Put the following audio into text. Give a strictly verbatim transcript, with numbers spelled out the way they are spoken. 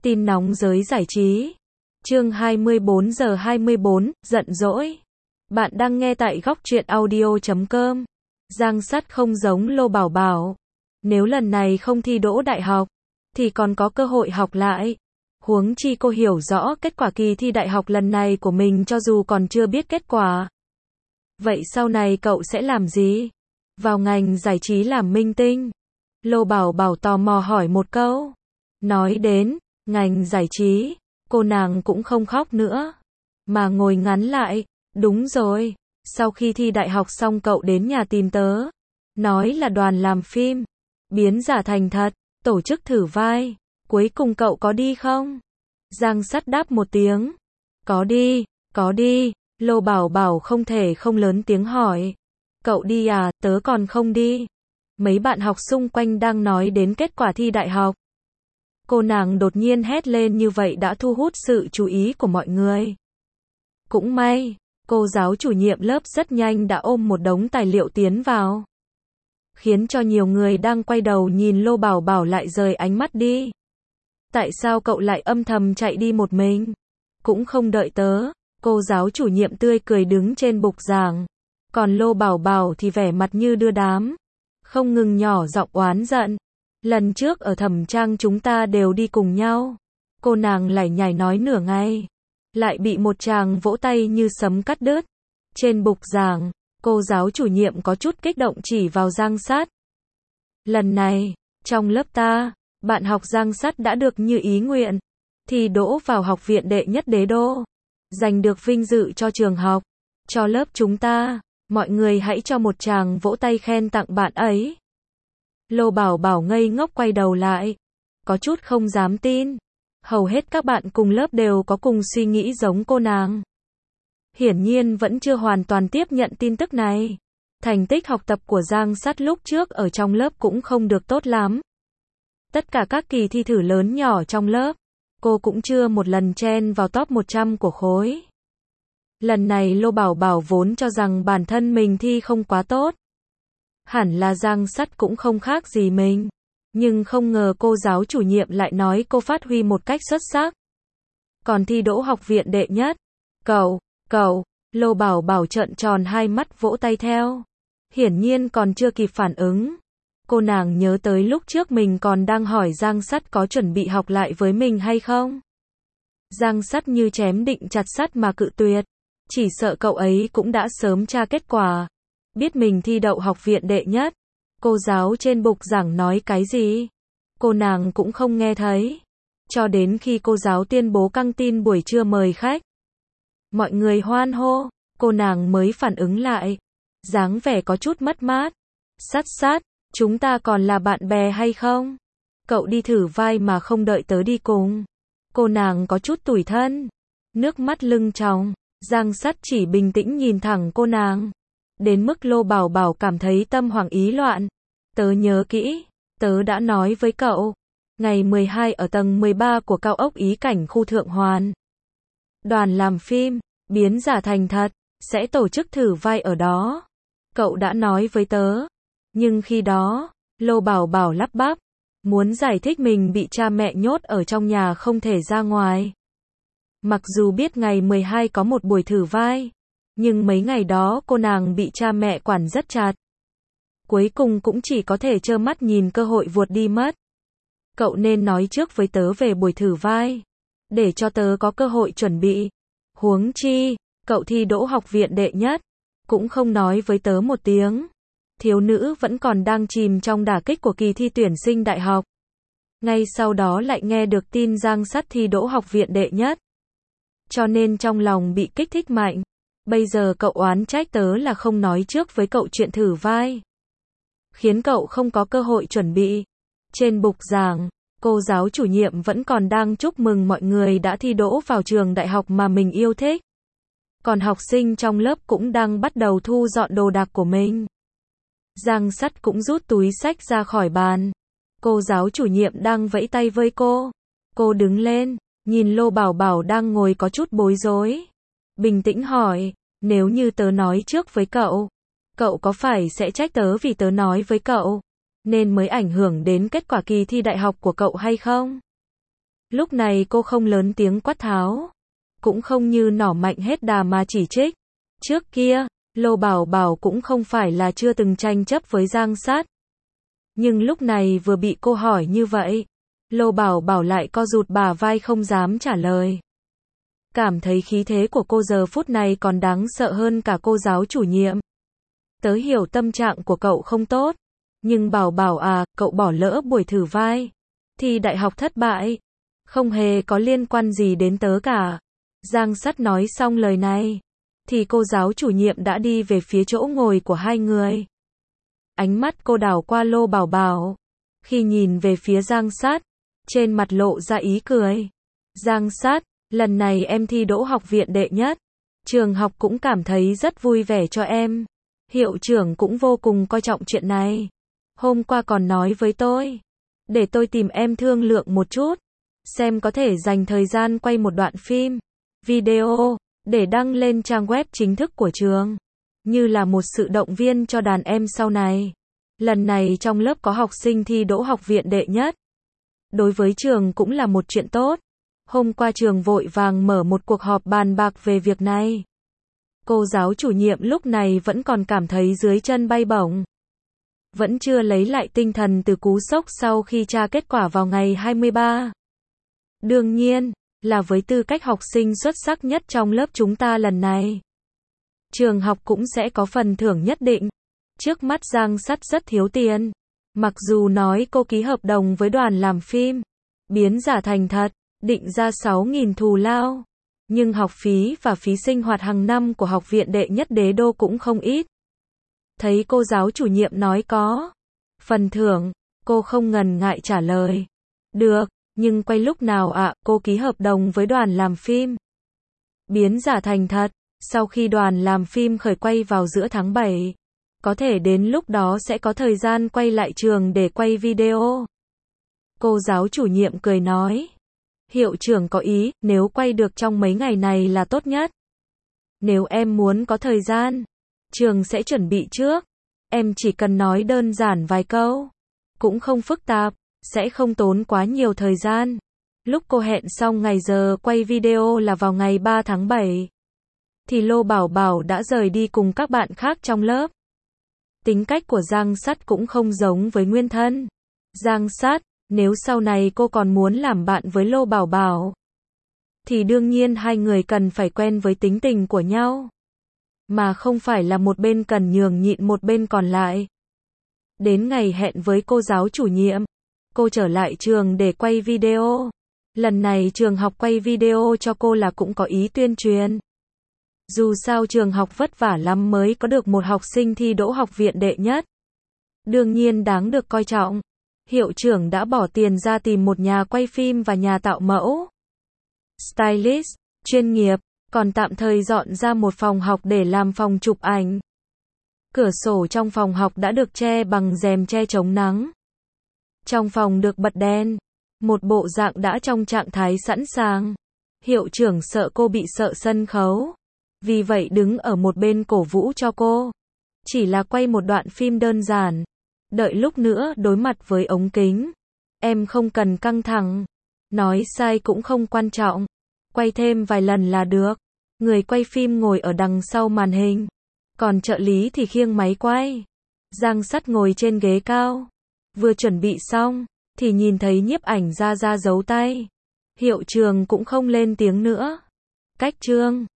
Tin nóng giới giải trí. Chương hai mươi bốn giờ hai mươi bốn, giận dỗi. Bạn đang nghe tại góc truyện audio chấm com. Giang Sắt không giống Lô Bảo Bảo. Nếu lần này không thi đỗ đại học, thì còn có cơ hội học lại. Huống chi cô hiểu rõ kết quả kỳ thi đại học lần này của mình cho dù còn chưa biết kết quả. Vậy sau này cậu sẽ làm gì? Vào ngành giải trí làm minh tinh. Lô Bảo Bảo tò mò hỏi một câu. Nói đến ngành giải trí, cô nàng cũng không khóc nữa, mà ngồi ngắn lại. Đúng rồi, sau khi thi đại học xong cậu đến nhà tìm tớ, nói là đoàn làm phim, biến giả thành thật, tổ chức thử vai, cuối cùng cậu có đi không? Giang Sắt đáp một tiếng, có đi, có đi. Lô Bảo Bảo không thể không lớn tiếng hỏi, cậu đi à? Tớ còn không đi. Mấy bạn học xung quanh đang nói đến kết quả thi đại học. Cô nàng đột nhiên hét lên như vậy đã thu hút sự chú ý của mọi người. Cũng may, cô giáo chủ nhiệm lớp rất nhanh đã ôm một đống tài liệu tiến vào, khiến cho nhiều người đang quay đầu nhìn Lô Bảo Bảo lại rời ánh mắt đi. Tại sao cậu lại âm thầm chạy đi một mình? Cũng không đợi tớ. Cô giáo chủ nhiệm tươi cười đứng trên bục giảng. Còn Lô Bảo Bảo thì vẻ mặt như đưa đám, không ngừng nhỏ giọng oán giận. Lần trước ở Thẩm Trang chúng ta đều đi cùng nhau. Cô nàng lải nhải nói nửa ngày, lại bị một tràng vỗ tay như sấm cắt đứt. Trên bục giảng, cô giáo chủ nhiệm có chút kích động chỉ vào Giang Sắt. Lần này, trong lớp ta, bạn học Giang Sắt đã được như ý nguyện, thi đỗ vào học viện đệ nhất đế đô, giành được vinh dự cho trường học, cho lớp chúng ta. Mọi người hãy cho một tràng vỗ tay khen tặng bạn ấy. Lô Bảo Bảo ngây ngốc quay đầu lại, có chút không dám tin. Hầu hết các bạn cùng lớp đều có cùng suy nghĩ giống cô nàng. Hiển nhiên vẫn chưa hoàn toàn tiếp nhận tin tức này. Thành tích học tập của Giang Sắt lúc trước ở trong lớp cũng không được tốt lắm. Tất cả các kỳ thi thử lớn nhỏ trong lớp, cô cũng chưa một lần chen vào top một trăm của khối. Lần này Lô Bảo Bảo vốn cho rằng bản thân mình thi không quá tốt. Hẳn là Giang Sắt cũng không khác gì mình. Nhưng không ngờ cô giáo chủ nhiệm lại nói cô phát huy một cách xuất sắc. Còn thi đỗ học viện đệ nhất. Cậu, cậu, Lô Bảo Bảo trợn tròn hai mắt vỗ tay theo. Hiển nhiên còn chưa kịp phản ứng. Cô nàng nhớ tới lúc trước mình còn đang hỏi Giang Sắt có chuẩn bị học lại với mình hay không. Giang Sắt như chém định chặt sắt mà cự tuyệt. Chỉ sợ cậu ấy cũng đã sớm tra kết quả. Biết mình thi đậu học viện đệ nhất. Cô giáo trên bục giảng nói cái gì? Cô nàng cũng không nghe thấy. Cho đến khi cô giáo tuyên bố căng tin buổi trưa mời khách, mọi người hoan hô, cô nàng mới phản ứng lại. Dáng vẻ có chút mất mát. Sắt Sắt, chúng ta còn là bạn bè hay không? Cậu đi thử vai mà không đợi tớ đi cùng. Cô nàng có chút tủi thân, nước mắt lưng tròng. Giang Sắt chỉ bình tĩnh nhìn thẳng cô nàng, đến mức Lô Bảo Bảo cảm thấy tâm hoảng ý loạn. Tớ nhớ kỹ, tớ đã nói với cậu, ngày mười hai ở tầng mười ba của cao ốc Ý Cảnh khu Thượng Hoàn. Đoàn làm phim, biến giả thành thật, sẽ tổ chức thử vai ở đó. Cậu đã nói với tớ. Nhưng khi đó, Lô Bảo Bảo lắp bắp, muốn giải thích mình bị cha mẹ nhốt ở trong nhà không thể ra ngoài. Mặc dù biết ngày mười hai có một buổi thử vai, nhưng mấy ngày đó cô nàng bị cha mẹ quản rất chặt. Cuối cùng cũng chỉ có thể trơ mắt nhìn cơ hội vuột đi mất. Cậu nên nói trước với tớ về buổi thử vai, để cho tớ có cơ hội chuẩn bị. Huống chi, cậu thi đỗ học viện đệ nhất, cũng không nói với tớ một tiếng. Thiếu nữ vẫn còn đang chìm trong đả kích của kỳ thi tuyển sinh đại học. Ngay sau đó lại nghe được tin Giang Sắt thi đỗ học viện đệ nhất. Cho nên trong lòng bị kích thích mạnh. Bây giờ cậu oán trách tớ là không nói trước với cậu chuyện thử vai, khiến cậu không có cơ hội chuẩn bị. Trên bục giảng, cô giáo chủ nhiệm vẫn còn đang chúc mừng mọi người đã thi đỗ vào trường đại học mà mình yêu thích. Còn học sinh trong lớp cũng đang bắt đầu thu dọn đồ đạc của mình. Giang Sắt cũng rút túi xách ra khỏi bàn. Cô giáo chủ nhiệm đang vẫy tay với cô. Cô đứng lên, nhìn Lô Bảo Bảo đang ngồi có chút bối rối. Bình tĩnh hỏi, nếu như tớ nói trước với cậu, cậu có phải sẽ trách tớ vì tớ nói với cậu, nên mới ảnh hưởng đến kết quả kỳ thi đại học của cậu hay không? Lúc này cô không lớn tiếng quát tháo, cũng không như nỏ mạnh hết đà mà chỉ trích. Trước kia, Lô Bảo Bảo cũng không phải là chưa từng tranh chấp với Giang Sát. Nhưng lúc này vừa bị cô hỏi như vậy, Lô Bảo Bảo lại co rụt bả vai không dám trả lời. Cảm thấy khí thế của cô giờ phút này còn đáng sợ hơn cả cô giáo chủ nhiệm. Tớ hiểu tâm trạng của cậu không tốt, nhưng Bảo Bảo à, cậu bỏ lỡ buổi thử vai, thi đại học thất bại, không hề có liên quan gì đến tớ cả. Giang Sắt nói xong lời này, thì cô giáo chủ nhiệm đã đi về phía chỗ ngồi của hai người. Ánh mắt cô đảo qua Lô Bảo Bảo, khi nhìn về phía Giang Sát, trên mặt lộ ra ý cười. Giang Sát, lần này em thi đỗ học viện đệ nhất, trường học cũng cảm thấy rất vui vẻ cho em. Hiệu trưởng cũng vô cùng coi trọng chuyện này. Hôm qua còn nói với tôi, để tôi tìm em thương lượng một chút, xem có thể dành thời gian quay một đoạn phim, video, để đăng lên trang web chính thức của trường, như là một sự động viên cho đàn em sau này. Lần này trong lớp có học sinh thi đỗ học viện đệ nhất. Đối với trường cũng là một chuyện tốt. Hôm qua trường vội vàng mở một cuộc họp bàn bạc về việc này. Cô giáo chủ nhiệm lúc này vẫn còn cảm thấy dưới chân bay bổng. Vẫn chưa lấy lại tinh thần từ cú sốc sau khi tra kết quả vào ngày hai mươi ba. Đương nhiên, là với tư cách học sinh xuất sắc nhất trong lớp chúng ta lần này, trường học cũng sẽ có phần thưởng nhất định. Trước mắt Giang Sắt rất thiếu tiền. Mặc dù nói cô ký hợp đồng với đoàn làm phim, biến giả thành thật, định ra sáu nghìn thù lao. Nhưng học phí và phí sinh hoạt hàng năm của học viện đệ nhất đế đô cũng không ít. Thấy cô giáo chủ nhiệm nói có phần thưởng, cô không ngần ngại trả lời. Được, nhưng quay lúc nào ạ? À? Cô ký hợp đồng với đoàn làm phim. Biến giả thành thật, sau khi đoàn làm phim khởi quay vào giữa tháng bảy, có thể đến lúc đó sẽ có thời gian quay lại trường để quay video. Cô giáo chủ nhiệm cười nói. Hiệu trưởng có ý, nếu quay được trong mấy ngày này là tốt nhất. Nếu em muốn có thời gian, trường sẽ chuẩn bị trước. Em chỉ cần nói đơn giản vài câu, cũng không phức tạp, sẽ không tốn quá nhiều thời gian. Lúc cô hẹn xong ngày giờ quay video là vào ngày ba tháng bảy, thì Lô Bảo Bảo đã rời đi cùng các bạn khác trong lớp. Tính cách của Giang Sắt cũng không giống với nguyên thân. Giang Sắt, nếu sau này cô còn muốn làm bạn với Lô Bảo Bảo, thì đương nhiên hai người cần phải quen với tính tình của nhau, mà không phải là một bên cần nhường nhịn một bên còn lại. Đến ngày hẹn với cô giáo chủ nhiệm, cô trở lại trường để quay video. Lần này trường học quay video cho cô là cũng có ý tuyên truyền. Dù sao trường học vất vả lắm mới có được một học sinh thi đỗ học viện đệ nhất. Đương nhiên đáng được coi trọng. Hiệu trưởng đã bỏ tiền ra tìm một nhà quay phim và nhà tạo mẫu, stylist, chuyên nghiệp, còn tạm thời dọn ra một phòng học để làm phòng chụp ảnh. Cửa sổ trong phòng học đã được che bằng rèm che chống nắng. Trong phòng được bật đèn, một bộ dạng đã trong trạng thái sẵn sàng. Hiệu trưởng sợ cô bị sợ sân khấu, vì vậy đứng ở một bên cổ vũ cho cô. Chỉ là quay một đoạn phim đơn giản. Đợi lúc nữa đối mặt với ống kính. Em không cần căng thẳng. Nói sai cũng không quan trọng. Quay thêm vài lần là được. Người quay phim ngồi ở đằng sau màn hình. Còn trợ lý thì khiêng máy quay. Giang Sắt ngồi trên ghế cao. Vừa chuẩn bị xong, thì nhìn thấy nhiếp ảnh ra ra giấu tay. Hiệu trưởng cũng không lên tiếng nữa. Cách trương.